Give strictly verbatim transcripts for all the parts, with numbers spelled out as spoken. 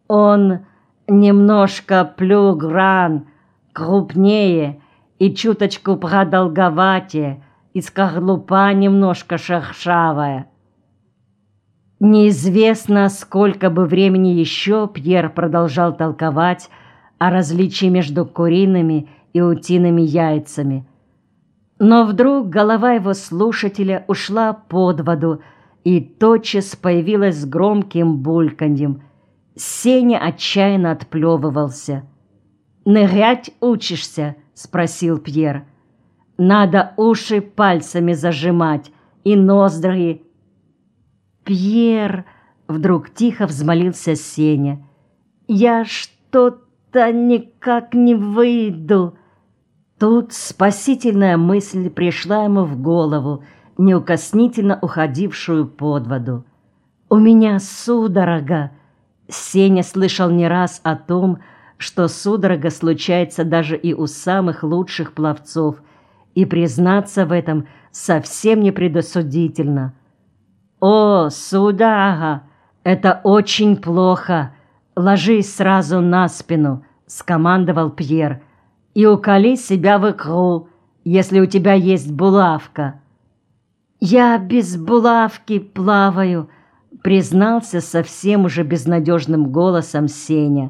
Он немножко плюгран, крупнее и чуточку продолговатее, и скорлупа немножко шершавая. Неизвестно, сколько бы времени еще Пьер продолжал толковать о различии между куриными и утиными яйцами. Но вдруг голова его слушателя ушла под воду и тотчас появилась с громким бульканьем. Сеня отчаянно отплевывался. «Нырять учишься?» — спросил Пьер. «Надо уши пальцами зажимать и ноздри». «Пьер!» — вдруг тихо взмолился Сеня. «Я что-то никак не выйду». Тут спасительная мысль пришла ему в голову, неукоснительно уходившую под воду. «У меня судорога!» Сеня слышал не раз о том, что судорога случается даже и у самых лучших пловцов, и признаться в этом совсем не предосудительно. «О, судорога! Это очень плохо! Ложись сразу на спину!» — скомандовал Пьер. «И уколи себя в икру, если у тебя есть булавка». «Я без булавки плаваю», — признался совсем уже безнадежным голосом Сеня.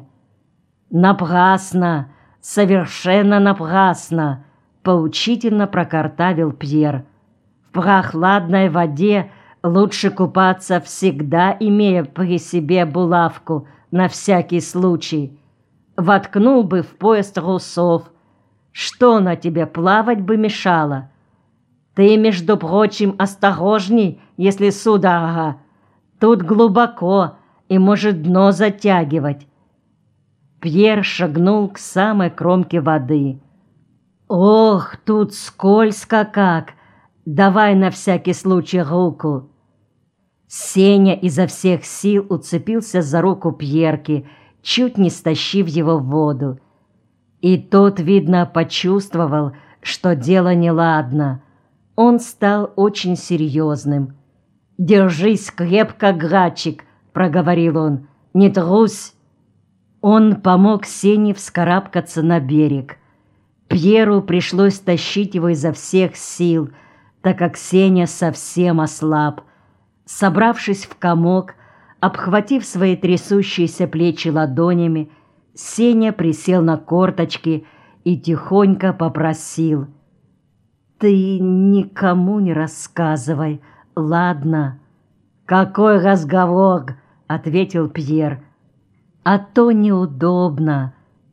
«Напрасно! Совершенно напрасно!» — поучительно прокартавил Пьер. «В прохладной воде лучше купаться, всегда имея при себе булавку на всякий случай. Воткнул бы в пояс трусов. Что на тебе, плавать бы мешало? Ты, между прочим, осторожней, если судорога. Тут глубоко и может дно затягивать». Пьер шагнул к самой кромке воды. «Ох, тут скользко как! Давай на всякий случай руку». Сеня изо всех сил уцепился за руку Пьерки, чуть не стащив его в воду. И тот, видно, почувствовал, что дело неладно. Он стал очень серьезным. «Держись крепко, Грачик», — проговорил он, — «не трусь». Он помог Сене вскарабкаться на берег. Пьеру пришлось тащить его изо всех сил, так как Сеня совсем ослаб. Собравшись в комок, обхватив свои трясущиеся плечи ладонями, Сеня присел на корточки и тихонько попросил: «Ты никому не рассказывай, ладно?» «Какой разговор?» — ответил Пьер. «А то неудобно».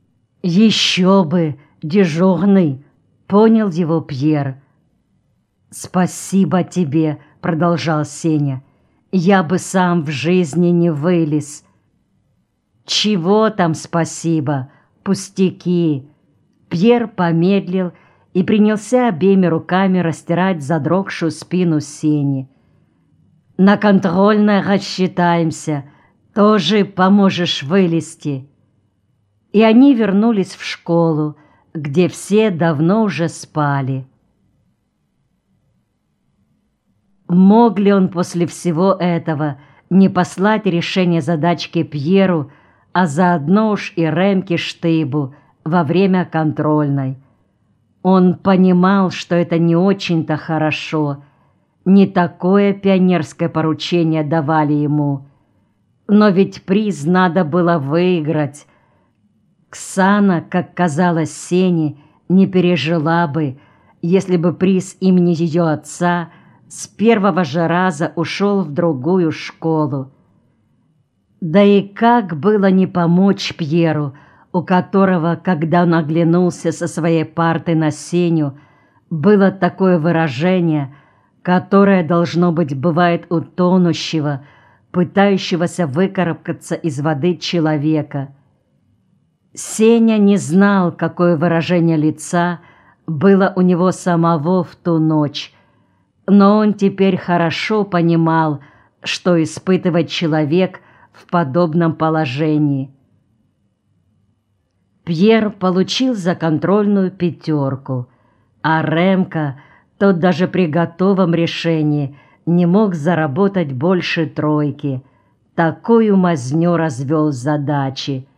«Еще бы, дежурный!» — понял его Пьер. «Спасибо тебе», — продолжал Сеня. «Я бы сам в жизни не вылез». «Чего там спасибо? Пустяки!» Пьер помедлил и принялся обеими руками растирать задрогшую спину Сени. «На контрольной рассчитаемся. Тоже поможешь вылезти». И они вернулись в школу, где все давно уже спали. Мог ли он после всего этого не послать решение задачки Пьеру, а заодно уж и Ремке Штыбу во время контрольной? Он понимал, что это не очень-то хорошо. Не такое пионерское поручение давали ему. Но ведь приз надо было выиграть. Ксана, как казалось Сене, не пережила бы, если бы приз имени ее отца с первого же раза ушел в другую школу. Да и как было не помочь Пьеру, у которого, когда он оглянулся со своей парты на Сеню, было такое выражение, которое, должно быть, бывает у тонущего, пытающегося выкарабкаться из воды человека. Сеня не знал, какое выражение лица было у него самого в ту ночь, но он теперь хорошо понимал, что испытывает человек в подобном положении. Пьер получил за контрольную пятерку, а Ремка, тот даже при готовом решении, не мог заработать больше тройки. такую мазню развел задачи.